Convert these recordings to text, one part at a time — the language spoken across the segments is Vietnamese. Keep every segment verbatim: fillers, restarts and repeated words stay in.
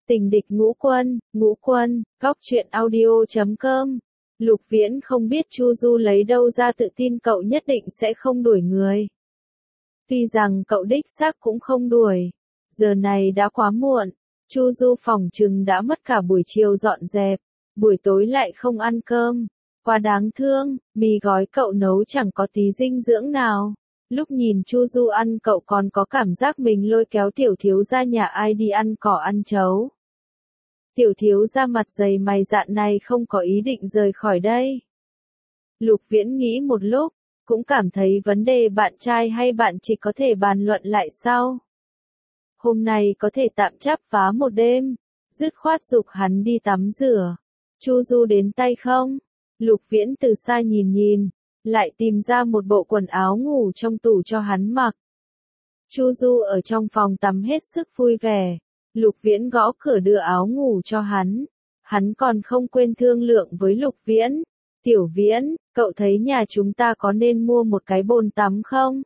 Tình địch ngũ quân, ngũ quân, góc truyện audio chấm com. Lục Viễn không biết Chu Du lấy đâu ra tự tin cậu nhất định sẽ không đuổi người. Tuy rằng cậu đích xác cũng không đuổi. Giờ này đã quá muộn, Chu Du phòng chừng đã mất cả buổi chiều dọn dẹp, buổi tối lại không ăn cơm. Quá đáng thương, mì gói cậu nấu chẳng có tí dinh dưỡng nào. Lúc nhìn Chu Du ăn cậu còn có cảm giác mình lôi kéo tiểu thiếu gia nhà ai đi ăn cỏ ăn chấu. Tiểu thiếu gia mặt dày mày dạn này không có ý định rời khỏi đây. Lục Viễn nghĩ một lúc, cũng cảm thấy vấn đề bạn trai hay bạn chỉ có thể bàn luận lại sau. Hôm nay có thể tạm chắp vá một đêm, dứt khoát giục hắn đi tắm rửa. Chu Du đến tay không? Lục Viễn từ xa nhìn nhìn, lại tìm ra một bộ quần áo ngủ trong tủ cho hắn mặc. Chu Du ở trong phòng tắm hết sức vui vẻ. Lục Viễn gõ cửa đưa áo ngủ cho hắn. Hắn còn không quên thương lượng với Lục Viễn. Tiểu Viễn, cậu thấy nhà chúng ta có nên mua một cái bồn tắm không?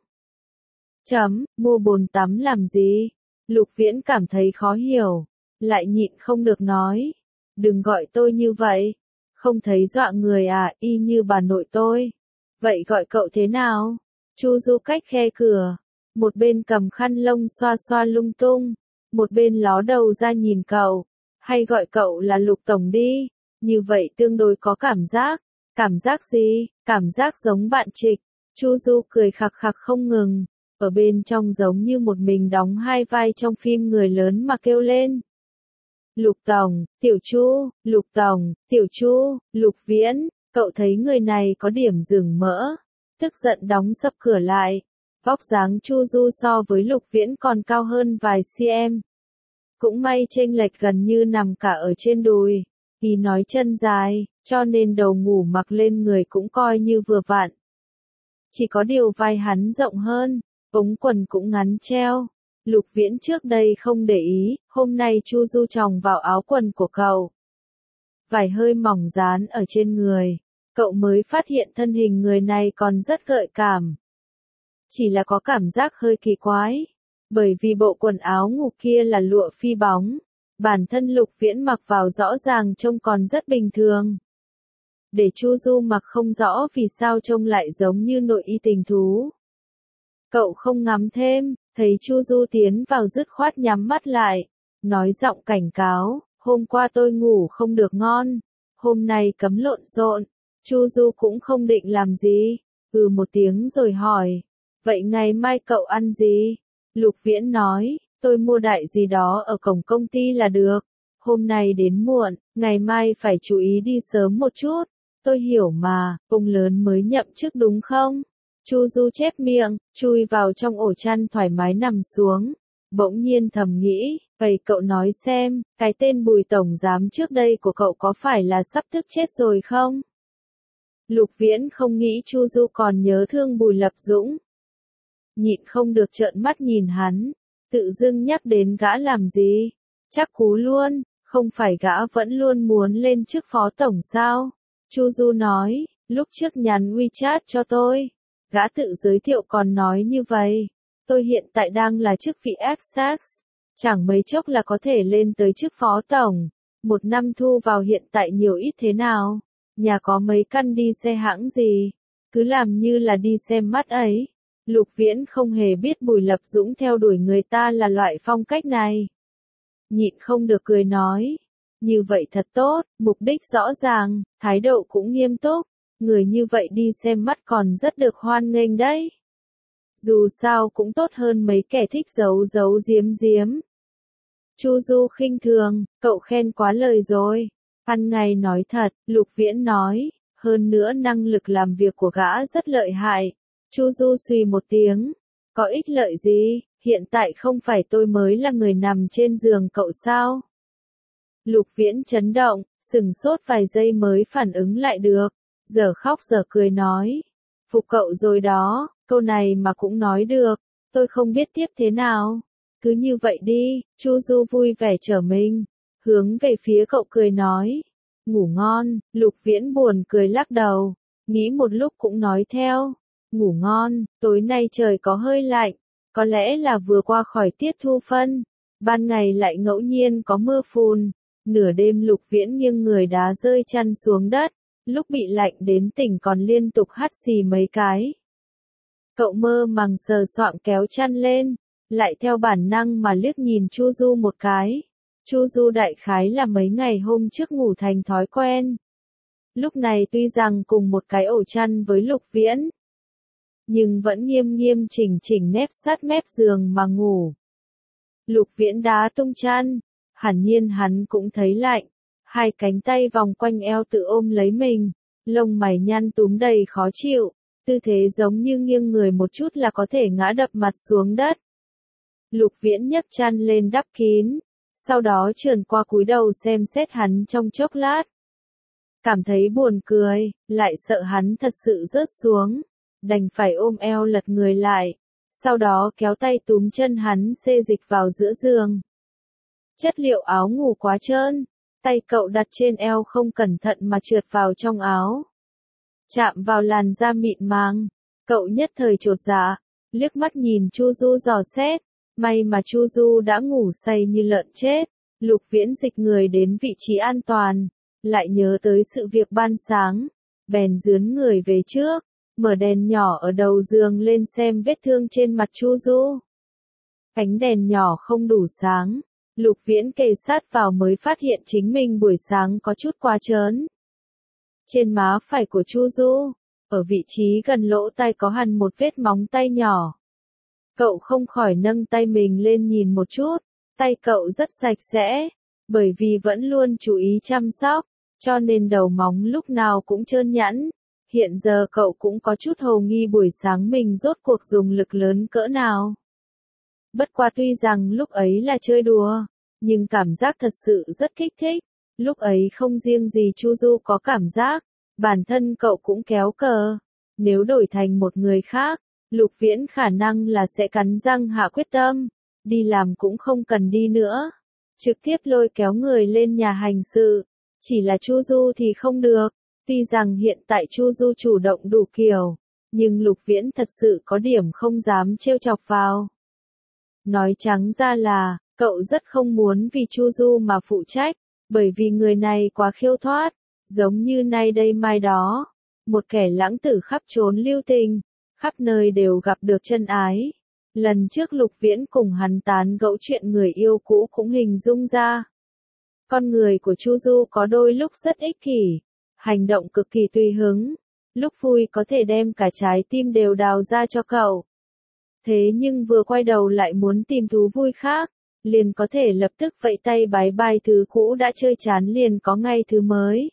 Chấm, mua bồn tắm làm gì? Lục Viễn cảm thấy khó hiểu. Lại nhịn không được nói. Đừng gọi tôi như vậy. Không thấy dọa người à, y như bà nội tôi. Vậy gọi cậu thế nào? Chu Du cách khe cửa. Một bên cầm khăn lông xoa xoa lung tung. Một bên ló đầu ra nhìn cậu, hay gọi cậu là Lục Tổng đi, như vậy tương đối có cảm giác. Cảm giác gì? Cảm giác giống bạn Trịch. Chu Du cười khặc khặc không ngừng, ở bên trong giống như một mình đóng hai vai trong phim người lớn mà kêu lên. Lục Tổng, Tiểu Chu, Lục Tổng, Tiểu Chu, Lục Viễn, cậu thấy người này có điểm dừng mỡ, tức giận đóng sập cửa lại. Vóc dáng Chu Du so với Lục Viễn còn cao hơn vài cm. Cũng may chênh lệch gần như nằm cả ở trên đùi. Vì nói chân dài, cho nên đầu ngủ mặc lên người cũng coi như vừa vặn. Chỉ có điều vai hắn rộng hơn, ống quần cũng ngắn treo. Lục Viễn trước đây không để ý, hôm nay Chu Du tròng vào áo quần của cậu. Vải hơi mỏng dán ở trên người, cậu mới phát hiện thân hình người này còn rất gợi cảm. Chỉ là có cảm giác hơi kỳ quái, bởi vì bộ quần áo ngủ kia là lụa phi bóng, bản thân Lục Viễn mặc vào rõ ràng trông còn rất bình thường. Để Chu Du mặc không rõ vì sao trông lại giống như nội y tình thú. Cậu không ngắm thêm, thấy Chu Du tiến vào dứt khoát nhắm mắt lại, nói giọng cảnh cáo, hôm qua tôi ngủ không được ngon, hôm nay cấm lộn xộn. Chu Du cũng không định làm gì, ừ một tiếng rồi hỏi. Vậy ngày mai cậu ăn gì? Lục Viễn nói, tôi mua đại gì đó ở cổng công ty là được. Hôm nay đến muộn, ngày mai phải chú ý đi sớm một chút. Tôi hiểu mà, ông lớn mới nhậm chức đúng không? Chu Du chép miệng, chui vào trong ổ chăn thoải mái nằm xuống. Bỗng nhiên thầm nghĩ, vậy cậu nói xem, cái tên Bùi tổng giám trước đây của cậu có phải là sắp tức chết rồi không? Lục Viễn không nghĩ Chu Du còn nhớ thương Bùi Lập Dũng. Nhịn không được trợn mắt nhìn hắn, tự dưng nhắc đến gã làm gì? Chắc cú luôn, không phải gã vẫn luôn muốn lên chức phó tổng sao? Chu Du nói, lúc trước nhắn WeChat cho tôi, gã tự giới thiệu còn nói như vậy. Tôi hiện tại đang là chức vị Essex, chẳng mấy chốc là có thể lên tới chức phó tổng. Một năm thu vào hiện tại nhiều ít thế nào? Nhà có mấy căn đi xe hãng gì? Cứ làm như là đi xem mắt ấy. Lục Viễn không hề biết Bùi Lập Dũng theo đuổi người ta là loại phong cách này. Nhịn không được cười nói. Như vậy thật tốt, mục đích rõ ràng, thái độ cũng nghiêm túc. Người như vậy đi xem mắt còn rất được hoan nghênh đấy. Dù sao cũng tốt hơn mấy kẻ thích giấu giấu giếm giếm. Chu Du khinh thường, cậu khen quá lời rồi. Ăn ngay nói thật, Lục Viễn nói, hơn nữa năng lực làm việc của gã rất lợi hại. Chu Du suy một tiếng, có ích lợi gì, hiện tại không phải tôi mới là người nằm trên giường cậu sao? Lục Viễn chấn động, sừng sốt vài giây mới phản ứng lại được, giờ khóc giờ cười nói, phục cậu rồi đó, câu này mà cũng nói được, tôi không biết tiếp thế nào, cứ như vậy đi. Chu Du vui vẻ trở mình, hướng về phía cậu cười nói, ngủ ngon. Lục Viễn buồn cười lắc đầu, nghĩ một lúc cũng nói theo. Ngủ ngon, tối nay trời có hơi lạnh, có lẽ là vừa qua khỏi tiết thu phân. ban ngày lại ngẫu nhiên có mưa phùn, nửa đêm Lục Viễn nghiêng người đá rơi chăn xuống đất, lúc bị lạnh đến tỉnh còn liên tục hắt xì mấy cái. Cậu mơ màng sờ soạng kéo chăn lên, lại theo bản năng mà liếc nhìn Chu Du một cái. Chu Du đại khái là mấy ngày hôm trước ngủ thành thói quen. Lúc này tuy rằng cùng một cái ổ chăn với Lục Viễn, nhưng vẫn nghiêm nghiêm chỉnh chỉnh nép sát mép giường mà ngủ. Lục Viễn đá tung chăn, hẳn nhiên hắn cũng thấy lạnh, hai cánh tay vòng quanh eo tự ôm lấy mình, lông mày nhăn túm đầy khó chịu, tư thế giống như nghiêng người một chút là có thể ngã đập mặt xuống đất. Lục Viễn nhấc chăn lên đắp kín, sau đó trườn qua cúi đầu xem xét hắn trong chốc lát. Cảm thấy buồn cười, lại sợ hắn thật sự rớt xuống, đành phải ôm eo lật người lại, sau đó kéo tay túm chân hắn xê dịch vào giữa giường. Chất liệu áo ngủ quá trơn, tay cậu đặt trên eo không cẩn thận mà trượt vào trong áo. Chạm vào làn da mịn màng, cậu nhất thời chột dạ, liếc mắt nhìn Chu Du dò xét, may mà Chu Du đã ngủ say như lợn chết. Lục Viễn dịch người đến vị trí an toàn, lại nhớ tới sự việc ban sáng, bèn dướn người về trước, mở đèn nhỏ ở đầu giường lên xem vết thương trên mặt Chu Du. Ánh đèn nhỏ không đủ sáng, Lục Viễn kề sát vào mới phát hiện chính mình buổi sáng có chút quá trớn. Trên má phải của Chu Du, ở vị trí gần lỗ tai có hằn một vết móng tay nhỏ. Cậu không khỏi nâng tay mình lên nhìn một chút, tay cậu rất sạch sẽ, bởi vì vẫn luôn chú ý chăm sóc, cho nên đầu móng lúc nào cũng trơn nhẵn. Hiện giờ cậu cũng có chút hồ nghi buổi sáng mình rốt cuộc dùng lực lớn cỡ nào. Bất quá tuy rằng lúc ấy là chơi đùa, nhưng cảm giác thật sự rất kích thích. Lúc ấy không riêng gì Chu Du có cảm giác, bản thân cậu cũng kéo cờ. Nếu đổi thành một người khác, Lục Viễn khả năng là sẽ cắn răng hạ quyết tâm, đi làm cũng không cần đi nữa, trực tiếp lôi kéo người lên nhà hành sự. Chỉ là Chu Du thì không được, tuy rằng hiện tại Chu Du chủ động đủ kiểu, nhưng Lục Viễn thật sự có điểm không dám trêu chọc vào. Nói trắng ra là, cậu rất không muốn vì Chu Du mà phụ trách, bởi vì người này quá khiêu thoát, giống như nay đây mai đó, một kẻ lãng tử khắp trốn lưu tình, khắp nơi đều gặp được chân ái. Lần trước Lục Viễn cùng hắn tán gẫu chuyện người yêu cũ cũng hình dung ra. Con người của Chu Du có đôi lúc rất ích kỷ, hành động cực kỳ tùy hứng, lúc vui có thể đem cả trái tim đều đào ra cho cậu. Thế nhưng vừa quay đầu lại muốn tìm thú vui khác, liền có thể lập tức vẫy tay bái bai thứ cũ đã chơi chán liền có ngay thứ mới.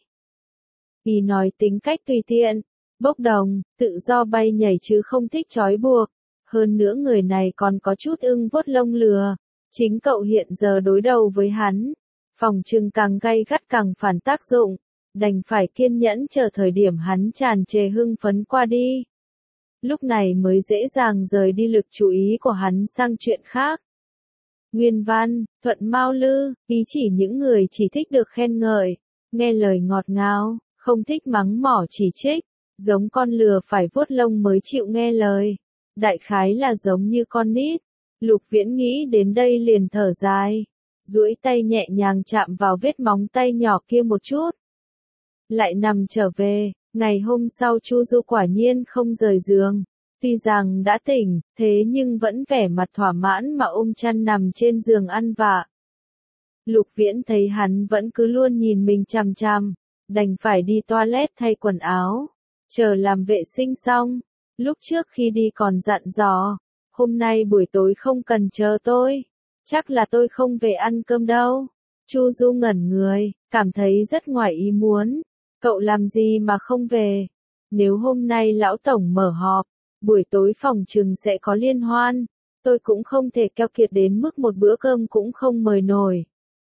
Vì nói tính cách tùy tiện, bốc đồng, tự do bay nhảy chứ không thích trói buộc, hơn nữa người này còn có chút ưng vuốt lông lừa, chính cậu hiện giờ đối đầu với hắn, phòng trừng càng gay gắt càng phản tác dụng, đành phải kiên nhẫn chờ thời điểm hắn tràn trề hưng phấn qua đi. Lúc này mới dễ dàng rời đi lực chú ý của hắn sang chuyện khác. Nguyên văn, Thuận Mao Lư, ý chỉ những người chỉ thích được khen ngợi, nghe lời ngọt ngào, không thích mắng mỏ chỉ trích, giống con lừa phải vuốt lông mới chịu nghe lời. Đại khái là giống như con nít. Lục Viễn nghĩ đến đây liền thở dài, duỗi tay nhẹ nhàng chạm vào vết móng tay nhỏ kia một chút. Lại nằm trở về, ngày hôm sau Chu Du quả nhiên không rời giường. Tuy rằng đã tỉnh, thế nhưng vẫn vẻ mặt thỏa mãn mà ôm chăn nằm trên giường ăn vạ. Lục Viễn thấy hắn vẫn cứ luôn nhìn mình chằm chằm, đành phải đi toilet thay quần áo, chờ làm vệ sinh xong. Lúc trước khi đi còn dặn dò, hôm nay buổi tối không cần chờ tôi, chắc là tôi không về ăn cơm đâu. Chu Du ngẩn người, cảm thấy rất ngoài ý muốn, cậu làm gì mà không về? Nếu hôm nay lão tổng mở họp, buổi tối phòng trừng sẽ có liên hoan, tôi cũng không thể keo kiệt đến mức một bữa cơm cũng không mời nổi.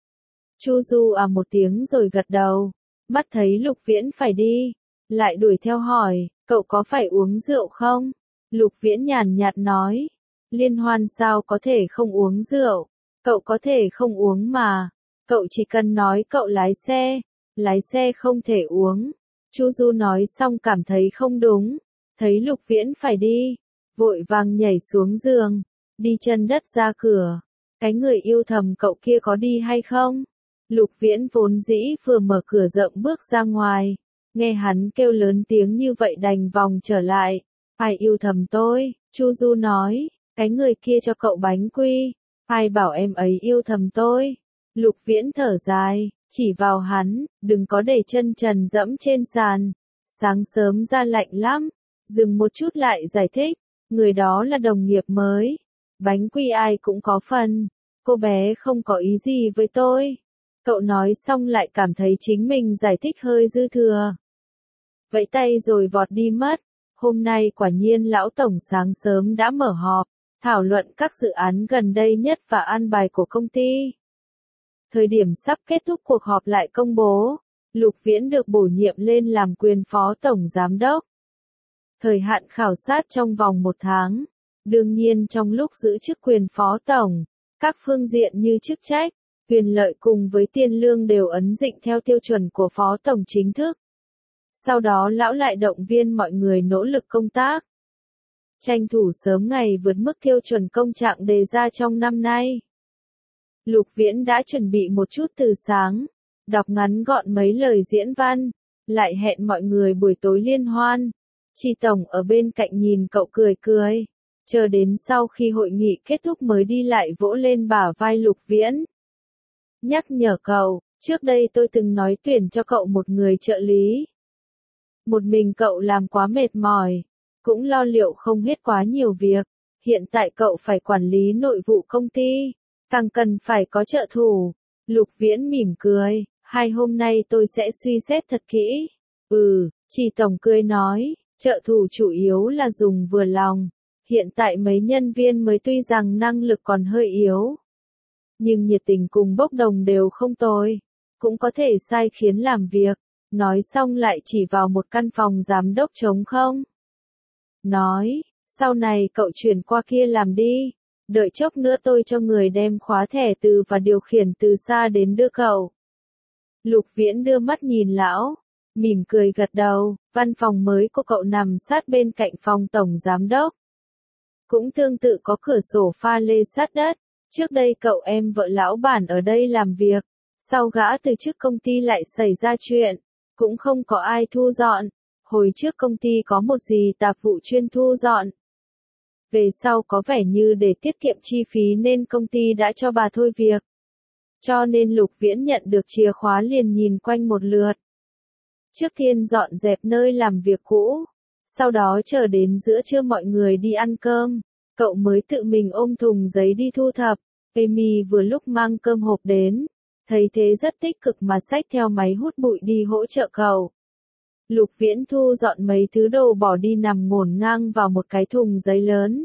Chu Du à một tiếng rồi gật đầu, mắt thấy Lục Viễn phải đi, lại đuổi theo hỏi, cậu có phải uống rượu không? Lục Viễn nhàn nhạt nói, liên hoan sao có thể không uống rượu, cậu có thể không uống mà, cậu chỉ cần nói cậu lái xe, lái xe không thể uống. Chu Du nói xong cảm thấy không đúng, thấy Lục Viễn phải đi, vội vàng nhảy xuống giường, đi chân đất ra cửa, cái người yêu thầm cậu kia có đi hay không? Lục Viễn vốn dĩ vừa mở cửa rộng bước ra ngoài, nghe hắn kêu lớn tiếng như vậy đành vòng trở lại. Ai yêu thầm tôi? Chu Du nói, cái người kia cho cậu bánh quy. Ai bảo em ấy yêu thầm tôi? Lục Viễn thở dài, chỉ vào hắn, đừng có để chân trần dẫm trên sàn. Sáng sớm ra lạnh lắm. Dừng một chút lại giải thích, người đó là đồng nghiệp mới. Bánh quy ai cũng có phần. Cô bé không có ý gì với tôi. Cậu nói xong lại cảm thấy chính mình giải thích hơi dư thừa. Vẫy tay rồi vọt đi mất. Hôm nay quả nhiên lão tổng sáng sớm đã mở họp, thảo luận các dự án gần đây nhất và an bài của công ty. Thời điểm sắp kết thúc cuộc họp lại công bố, Lục Viễn được bổ nhiệm lên làm quyền phó tổng giám đốc. Thời hạn khảo sát trong vòng một tháng. Đương nhiên trong lúc giữ chức quyền phó tổng, các phương diện như chức trách, quyền lợi cùng với tiền lương đều ấn định theo tiêu chuẩn của phó tổng chính thức. Sau đó lão lại động viên mọi người nỗ lực công tác. Tranh thủ sớm ngày vượt mức tiêu chuẩn công trạng đề ra trong năm nay. Lục Viễn đã chuẩn bị một chút từ sáng, đọc ngắn gọn mấy lời diễn văn, lại hẹn mọi người buổi tối liên hoan. Chi tổng ở bên cạnh nhìn cậu cười cười, chờ đến sau khi hội nghị kết thúc mới đi lại vỗ lên bả vai Lục Viễn. Nhắc nhở cậu, trước đây tôi từng nói tuyển cho cậu một người trợ lý. Một mình cậu làm quá mệt mỏi, cũng lo liệu không hết quá nhiều việc. Hiện tại cậu phải quản lý nội vụ công ty, càng cần phải có trợ thủ. Lục Viễn mỉm cười, hai hôm nay tôi sẽ suy xét thật kỹ. Ừ, Chi tổng cười nói, trợ thủ chủ yếu là dùng vừa lòng. Hiện tại mấy nhân viên mới tuy rằng năng lực còn hơi yếu, nhưng nhiệt tình cùng bốc đồng đều không tồi, cũng có thể sai khiến làm việc. Nói xong lại chỉ vào một căn phòng giám đốc trống không. Nói, sau này cậu chuyển qua kia làm đi, đợi chốc nữa tôi cho người đem khóa thẻ từ và điều khiển từ xa đến đưa cậu. Lục Viễn đưa mắt nhìn lão, mỉm cười gật đầu. Văn phòng mới của cậu nằm sát bên cạnh phòng tổng giám đốc. Cũng tương tự có cửa sổ pha lê sát đất. Trước đây cậu em vợ lão bản ở đây làm việc, sau gã từ chức công ty lại xảy ra chuyện, cũng không có ai thu dọn. Hồi trước công ty có một dì tạp vụ chuyên thu dọn. Về sau có vẻ như để tiết kiệm chi phí nên công ty đã cho bà thôi việc. Cho nên Lục Viễn nhận được chìa khóa liền nhìn quanh một lượt. Trước tiên dọn dẹp nơi làm việc cũ, sau đó chờ đến giữa trưa mọi người đi ăn cơm, cậu mới tự mình ôm thùng giấy đi thu thập. Amy vừa lúc mang cơm hộp đến, thấy thế rất tích cực mà xách theo máy hút bụi đi hỗ trợ cậu. Lục Viễn thu dọn mấy thứ đồ bỏ đi nằm ngổn ngang vào một cái thùng giấy lớn.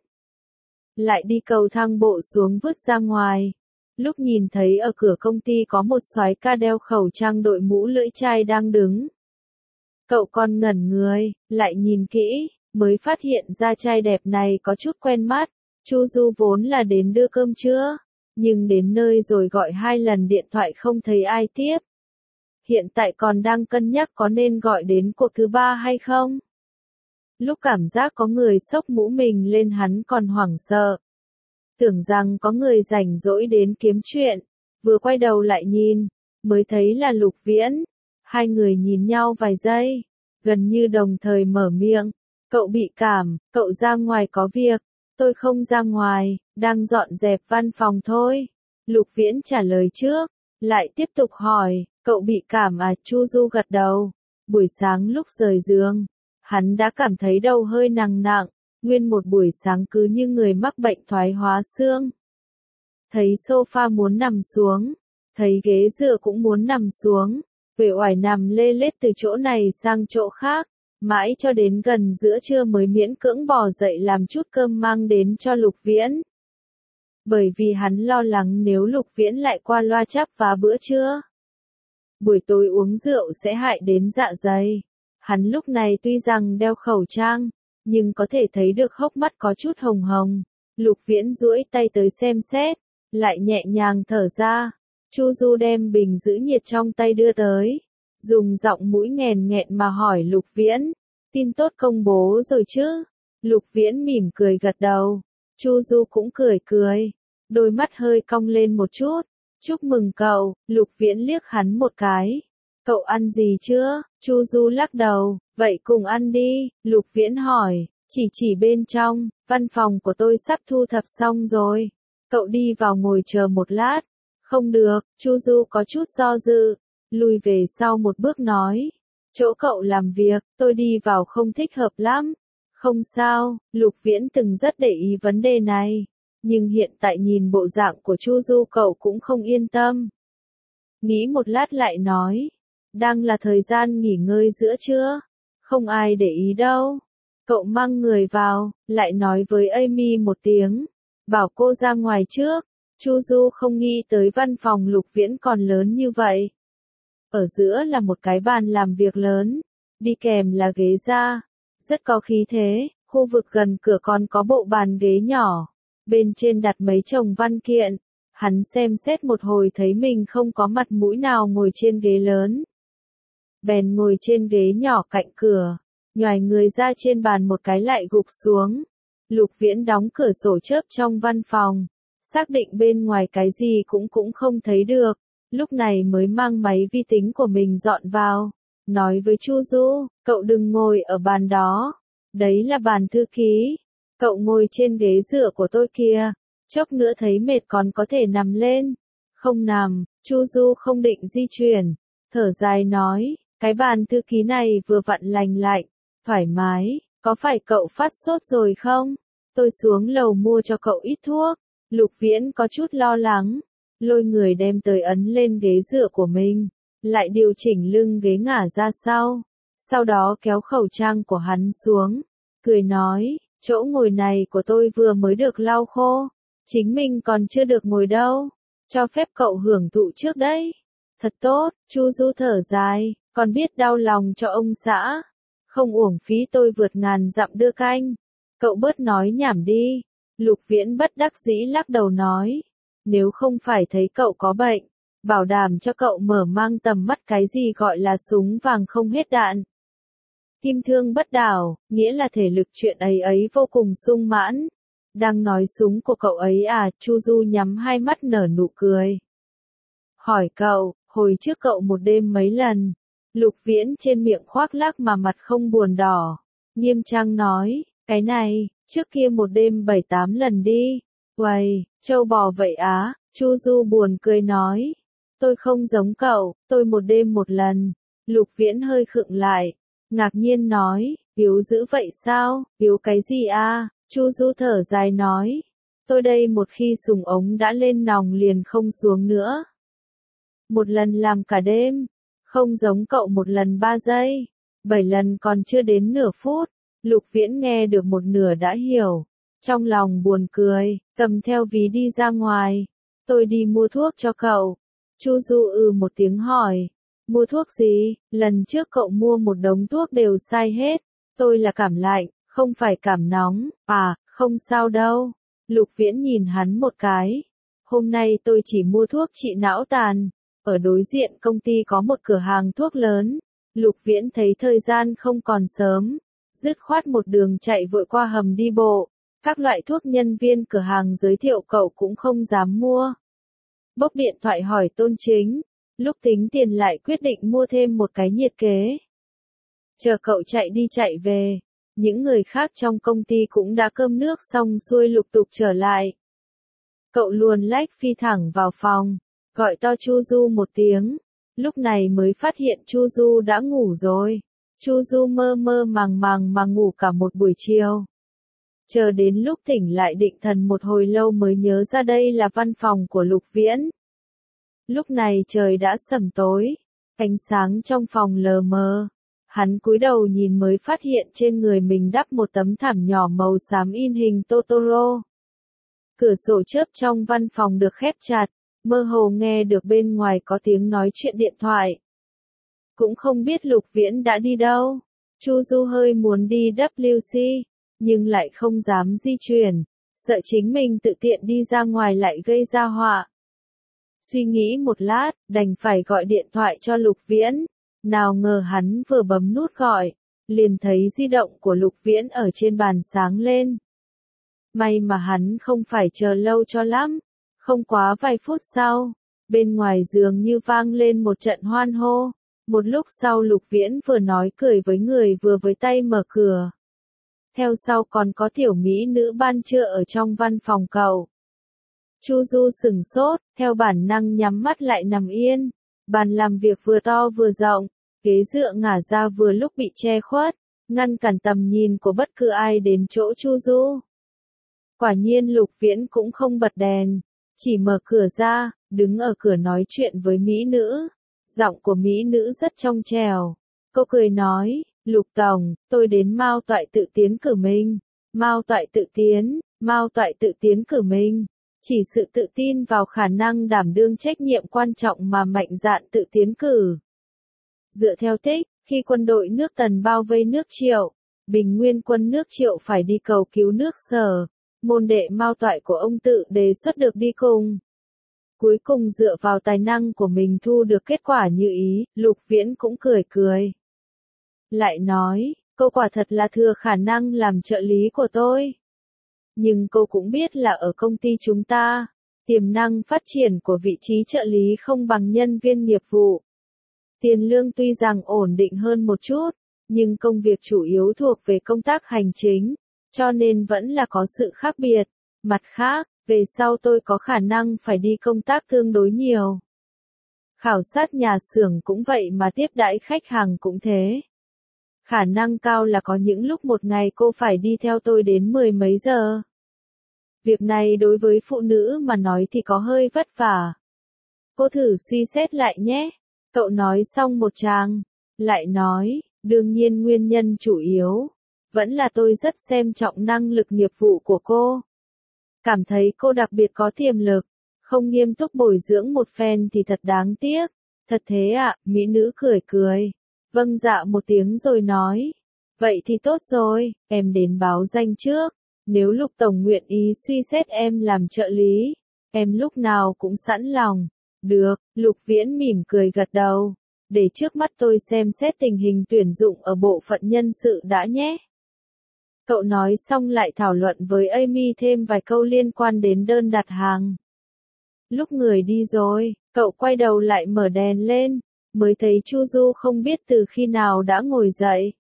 Lại đi cầu thang bộ xuống vứt ra ngoài. Lúc nhìn thấy ở cửa công ty có một soái ca đeo khẩu trang đội mũ lưỡi chai đang đứng. Cậu còn ngẩn người, lại nhìn kỹ, mới phát hiện ra trai đẹp này có chút quen mắt. Chu Du vốn là đến đưa cơm trưa, nhưng đến nơi rồi gọi hai lần điện thoại không thấy ai tiếp. Hiện tại còn đang cân nhắc có nên gọi đến cuộc thứ ba hay không. Lúc cảm giác có người xốc mũ mình lên hắn còn hoảng sợ. Tưởng rằng có người rảnh rỗi đến kiếm chuyện, vừa quay đầu lại nhìn, mới thấy là Lục Viễn. Hai người nhìn nhau vài giây, gần như đồng thời mở miệng. Cậu bị cảm, cậu ra ngoài có việc. Tôi không ra ngoài, đang dọn dẹp văn phòng thôi. Lục Viễn trả lời trước, lại tiếp tục hỏi, cậu bị cảm à? Chu Du gật đầu. Buổi sáng lúc rời giường, hắn đã cảm thấy đầu hơi nặng nặng, nguyên một buổi sáng cứ như người mắc bệnh thoái hóa xương. Thấy sofa muốn nằm xuống, thấy ghế dựa cũng muốn nằm xuống, uể oải nằm lê lết từ chỗ này sang chỗ khác, mãi cho đến gần giữa trưa mới miễn cưỡng bò dậy làm chút cơm mang đến cho Lục Viễn. Bởi vì hắn lo lắng nếu Lục Viễn lại qua loa chắp vá bữa trưa, buổi tối uống rượu sẽ hại đến dạ dày. Hắn lúc này tuy rằng đeo khẩu trang, nhưng có thể thấy được hốc mắt có chút hồng hồng. Lục Viễn duỗi tay tới xem xét, lại nhẹ nhàng thở ra. Chu Du đem bình giữ nhiệt trong tay đưa tới, dùng giọng mũi nghèn nghẹn mà hỏi Lục Viễn, tin tốt công bố rồi chứ? Lục Viễn mỉm cười gật đầu. Chu Du cũng cười cười, đôi mắt hơi cong lên một chút. Chúc mừng cậu, Lục Viễn liếc hắn một cái. Cậu ăn gì chưa? Chu Du lắc đầu, vậy cùng ăn đi, Lục Viễn hỏi, chỉ chỉ bên trong, văn phòng của tôi sắp thu thập xong rồi. Cậu đi vào ngồi chờ một lát. Không được, Chu Du có chút do dự, lùi về sau một bước nói. Chỗ cậu làm việc, tôi đi vào không thích hợp lắm. Không sao, Lục Viễn từng rất để ý vấn đề này. Nhưng hiện tại nhìn bộ dạng của Chu Du cậu cũng không yên tâm. Nghĩ một lát lại nói. Đang là thời gian nghỉ ngơi giữa trưa. Không ai để ý đâu. Cậu mang người vào, lại nói với Amy một tiếng. Bảo cô ra ngoài trước. Chu Du không nghĩ tới văn phòng Lục Viễn còn lớn như vậy. Ở giữa là một cái bàn làm việc lớn. Đi kèm là ghế da. Rất có khí thế. Khu vực gần cửa còn có bộ bàn ghế nhỏ. Bên trên đặt mấy chồng văn kiện. Hắn xem xét một hồi thấy mình không có mặt mũi nào ngồi trên ghế lớn. Bèn ngồi trên ghế nhỏ cạnh cửa. Nhoài người ra trên bàn một cái lại gục xuống. Lục Viễn đóng cửa sổ chớp trong văn phòng. Xác định bên ngoài cái gì cũng cũng không thấy được. Lúc này mới mang máy vi tính của mình dọn vào. Nói với Chu Du, cậu đừng ngồi ở bàn đó. Đấy là bàn thư ký. Cậu ngồi trên ghế dựa của tôi kìa. Chốc nữa thấy mệt còn có thể nằm lên. Không nằm, Chu Du không định di chuyển. Thở dài nói, cái bàn thư ký này vừa vặn lành lạnh, thoải mái. Có phải cậu phát sốt rồi không? Tôi xuống lầu mua cho cậu ít thuốc. Lục Viễn có chút lo lắng. Lôi người đem tới ấn lên ghế dựa của mình. Lại điều chỉnh lưng ghế ngả ra sau. Sau đó kéo khẩu trang của hắn xuống. Cười nói, chỗ ngồi này của tôi vừa mới được lau khô. Chính mình còn chưa được ngồi đâu. Cho phép cậu hưởng thụ trước đấy. Thật tốt, Chu Du thở dài, còn biết đau lòng cho ông xã. Không uổng phí tôi vượt ngàn dặm đưa canh. Cậu bớt nói nhảm đi. Lục Viễn bất đắc dĩ lắc đầu nói. Nếu không phải thấy cậu có bệnh, bảo đảm cho cậu mở mang tầm mắt cái gì gọi là súng vàng không hết đạn. Kim thương bất đảo, nghĩa là thể lực chuyện ấy ấy vô cùng sung mãn. Đang nói súng của cậu ấy à, Chu Du nhắm hai mắt nở nụ cười. Hỏi cậu, hồi trước cậu một đêm mấy lần? Lục Viễn trên miệng khoác lác mà mặt không buồn đỏ. Nghiêm trang nói, cái này, trước kia một đêm bảy tám lần đi. Uầy, trâu bò vậy á, Chu Du buồn cười nói. Tôi không giống cậu, tôi một đêm một lần. Lục Viễn hơi khựng lại, ngạc nhiên nói, yếu dữ vậy sao, yếu cái gì à? Chu Du thở dài nói, tôi đây một khi sùng ống đã lên nòng liền không xuống nữa. Một lần làm cả đêm, không giống cậu một lần ba giây, bảy lần còn chưa đến nửa phút. Lục Viễn nghe được một nửa đã hiểu, trong lòng buồn cười, cầm theo ví đi ra ngoài. Tôi đi mua thuốc cho cậu. Chu Du ừ một tiếng hỏi, mua thuốc gì? Lần trước cậu mua một đống thuốc đều sai hết. Tôi là cảm lạnh, không phải cảm nóng. À, không sao đâu. Lục Viễn nhìn hắn một cái. Hôm nay tôi chỉ mua thuốc trị não tàn. Ở đối diện công ty có một cửa hàng thuốc lớn. Lục Viễn thấy thời gian không còn sớm. Dứt khoát một đường chạy vội qua hầm đi bộ. Các loại thuốc nhân viên cửa hàng giới thiệu cậu cũng không dám mua. Bốc điện thoại hỏi Tôn Chính. Lúc tính tiền lại quyết định mua thêm một cái nhiệt kế. Chờ cậu chạy đi chạy về. Những người khác trong công ty cũng đã cơm nước xong xuôi lục tục trở lại. Cậu luồn lách phi thẳng vào phòng, gọi to Chu Du một tiếng. Lúc này mới phát hiện Chu Du đã ngủ rồi. Chu Du mơ mơ màng màng mà ngủ cả một buổi chiều. Chờ đến lúc tỉnh lại định thần một hồi lâu mới nhớ ra đây là văn phòng của Lục Viễn. Lúc này trời đã sẩm tối, ánh sáng trong phòng lờ mờ. Hắn cúi đầu nhìn mới phát hiện trên người mình đắp một tấm thảm nhỏ màu xám in hình Totoro. Cửa sổ chớp trong văn phòng được khép chặt, mơ hồ nghe được bên ngoài có tiếng nói chuyện điện thoại. Cũng không biết Lục Viễn đã đi đâu. Chu Du hơi muốn đi W C, nhưng lại không dám di chuyển, sợ chính mình tự tiện đi ra ngoài lại gây ra họa. Suy nghĩ một lát, đành phải gọi điện thoại cho Lục Viễn. Nào ngờ hắn vừa bấm nút gọi, liền thấy di động của Lục Viễn ở trên bàn sáng lên. May mà hắn không phải chờ lâu cho lắm, Không quá vài phút sau, bên ngoài giường như vang lên một trận hoan hô. Một lúc sau Lục Viễn vừa nói cười với người vừa với tay mở cửa. Theo sau còn có tiểu mỹ nữ ban trưa ở trong văn phòng cậu. Chu Du sừng sốt, theo bản năng nhắm mắt lại nằm yên. Bàn làm việc vừa to vừa rộng, ghế dựa ngả ra vừa lúc bị che khuất, ngăn cản tầm nhìn của bất cứ ai đến chỗ Chu Du. Quả nhiên Lục Viễn cũng không bật đèn, chỉ mở cửa ra, đứng ở cửa nói chuyện với mỹ nữ. Giọng của mỹ nữ rất trong trẻo. Cô cười nói, Lục Tổng, tôi đến Mao Toại tự tiến cử mình. Mao Toại tự tiến, Mao Toại tự tiến cử mình. Chỉ sự tự tin vào khả năng đảm đương trách nhiệm quan trọng mà mạnh dạn tự tiến cử. Dựa theo tích, khi quân đội nước Tần bao vây nước Triệu, Bình Nguyên quân nước Triệu phải đi cầu cứu nước Sở, môn đệ Mao Toại của ông tự đề xuất được đi cùng. Cuối cùng dựa vào tài năng của mình thu được kết quả như ý, Lục Viễn cũng cười cười. Lại nói, cô quả thật là thừa khả năng làm trợ lý của tôi. Nhưng cô cũng biết là ở công ty chúng ta, tiềm năng phát triển của vị trí trợ lý không bằng nhân viên nghiệp vụ. Tiền lương tuy rằng ổn định hơn một chút, nhưng công việc chủ yếu thuộc về công tác hành chính, cho nên vẫn là có sự khác biệt. Mặt khác, về sau tôi có khả năng phải đi công tác tương đối nhiều. Khảo sát nhà xưởng cũng vậy mà tiếp đãi khách hàng cũng thế. Khả năng cao là có những lúc một ngày cô phải đi theo tôi đến mười mấy giờ. Việc này đối với phụ nữ mà nói thì có hơi vất vả. Cô thử suy xét lại nhé. Cậu nói xong một tràng, lại nói, đương nhiên nguyên nhân chủ yếu, vẫn là tôi rất xem trọng năng lực nghiệp vụ của cô. Cảm thấy cô đặc biệt có tiềm lực, không nghiêm túc bồi dưỡng một phen thì thật đáng tiếc. Thật thế ạ, à, mỹ nữ cười cười. Vâng dạ một tiếng rồi nói. Vậy thì tốt rồi, em đến báo danh trước. Nếu Lục Tổng nguyện ý suy xét em làm trợ lý, em lúc nào cũng sẵn lòng. Được, Lục Viễn mỉm cười gật đầu. Để trước mắt tôi xem xét tình hình tuyển dụng ở bộ phận nhân sự đã nhé. Cậu nói xong lại thảo luận với Amy thêm vài câu liên quan đến đơn đặt hàng. Lúc người đi rồi, cậu quay đầu lại mở đèn lên, mới thấy Chu Du không biết từ khi nào đã ngồi dậy.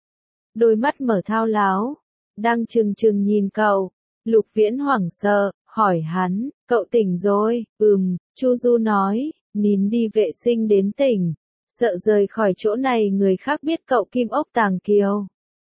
Đôi mắt mở thao láo, đang trừng trừng nhìn cậu. Lục Viễn hoảng sợ, hỏi hắn, cậu tỉnh rồi? Ừm, Chu Du nói, nín đi vệ sinh đến tỉnh, sợ rời khỏi chỗ này người khác biết cậu Kim Ốc Tàng Kiều.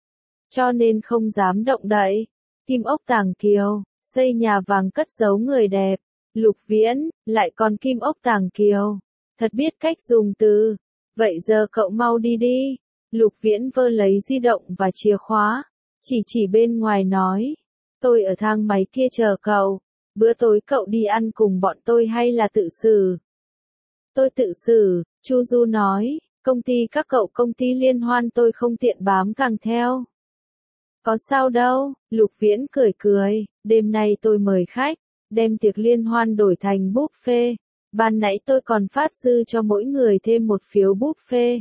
Cho nên không dám động đậy. Kim Ốc Tàng Kiều, xây nhà vàng cất giấu người đẹp. Lục Viễn, lại còn Kim Ốc Tàng Kiều. Thật biết cách dùng từ. Vậy giờ cậu mau đi đi. Lục Viễn vơ lấy di động và chìa khóa. Chỉ chỉ bên ngoài nói. Tôi ở thang máy kia chờ cậu. Bữa tối cậu đi ăn cùng bọn tôi hay là tự xử? Tôi tự xử, Chu Du nói. Công ty các cậu công ty liên hoan tôi không tiện bám càng theo. Có sao đâu, Lục Viễn cười cười. Đêm nay tôi mời khách, đem tiệc liên hoan đổi thành buffet. Ban nãy tôi còn phát dư cho mỗi người thêm một phiếu buffet.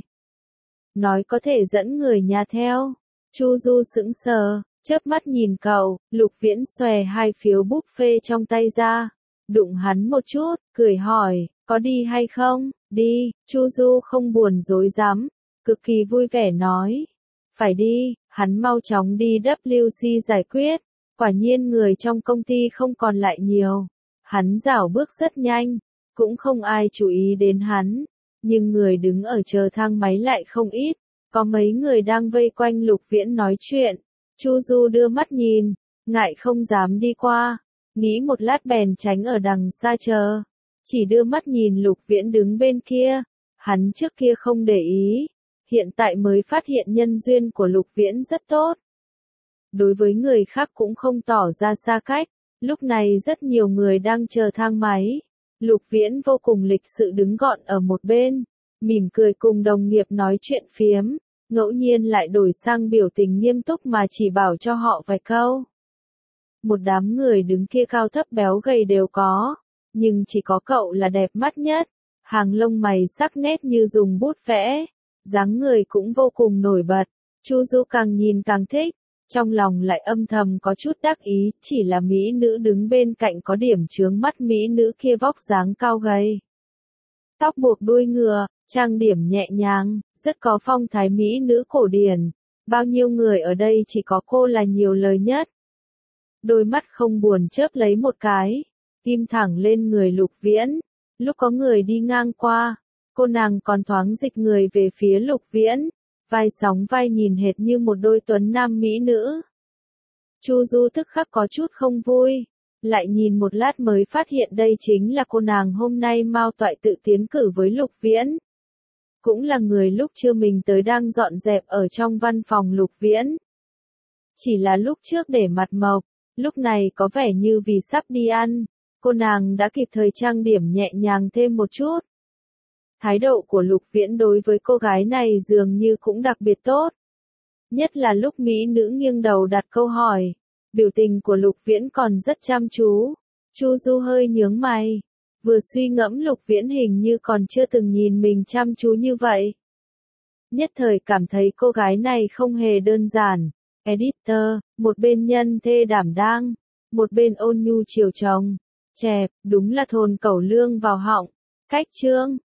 Nói có thể dẫn người nhà theo. Chu Du sững sờ, chớp mắt nhìn cậu. Lục Viễn xòe hai phiếu buffet trong tay ra, đụng hắn một chút, cười hỏi, có đi hay không? Đi. Chu Du không buồn dối dám, cực kỳ vui vẻ nói. Phải đi. Hắn mau chóng đi W C giải quyết. Quả nhiên người trong công ty không còn lại nhiều. Hắn dảo bước rất nhanh, cũng không ai chú ý đến hắn. Nhưng người đứng ở chờ thang máy lại không ít. Có mấy người đang vây quanh Lục Viễn nói chuyện. Chu Du đưa mắt nhìn, ngại không dám đi qua. Nghĩ một lát bèn tránh ở đằng xa chờ. Chỉ đưa mắt nhìn Lục Viễn đứng bên kia. Hắn trước kia không để ý. Hiện tại mới phát hiện nhân duyên của Lục Viễn rất tốt. Đối với người khác cũng không tỏ ra xa cách. Lúc này rất nhiều người đang chờ thang máy. Lục Viễn vô cùng lịch sự đứng gọn ở một bên, mỉm cười cùng đồng nghiệp nói chuyện phiếm, ngẫu nhiên lại đổi sang biểu tình nghiêm túc mà chỉ bảo cho họ vài câu. Một đám người đứng kia cao thấp béo gầy đều có, nhưng chỉ có cậu là đẹp mắt nhất, hàng lông mày sắc nét như dùng bút vẽ, dáng người cũng vô cùng nổi bật. Chu Du càng nhìn càng thích, trong lòng lại âm thầm có chút đắc ý, chỉ là mỹ nữ đứng bên cạnh có điểm chướng mắt mỹ nữ kia vóc dáng cao gầy. Tóc buộc đuôi ngựa, trang điểm nhẹ nhàng, rất có phong thái mỹ nữ cổ điển. Bao nhiêu người ở đây chỉ có cô là nhiều lời nhất. Đôi mắt không buồn chớp lấy một cái, tim thẳng lên người Lục Viễn. Lúc có người đi ngang qua, cô nàng còn thoáng dịch người về phía Lục Viễn, vai sóng vai nhìn hệt như một đôi tuấn nam mỹ nữ. Chu Du tức khắc có chút không vui, lại nhìn một lát mới phát hiện đây chính là cô nàng hôm nay Mao Toại tự tiến cử với Lục Viễn. Cũng là người lúc chưa mình tới đang dọn dẹp ở trong văn phòng Lục Viễn. Chỉ là lúc trước để mặt mộc, lúc này có vẻ như vì sắp đi ăn, cô nàng đã kịp thời trang điểm nhẹ nhàng thêm một chút. Thái độ của Lục Viễn đối với cô gái này dường như cũng đặc biệt tốt. Nhất là lúc mỹ nữ nghiêng đầu đặt câu hỏi, biểu tình của Lục Viễn còn rất chăm chú. Chu Du hơi nhướng mày, vừa suy ngẫm Lục Viễn hình như còn chưa từng nhìn mình chăm chú như vậy. Nhất thời cảm thấy cô gái này không hề đơn giản. Editor, một bên nhân thê đảm đang, một bên ôn nhu chiều chồng. Chẹp, đúng là thồn cẩu lương vào họng. Cách chương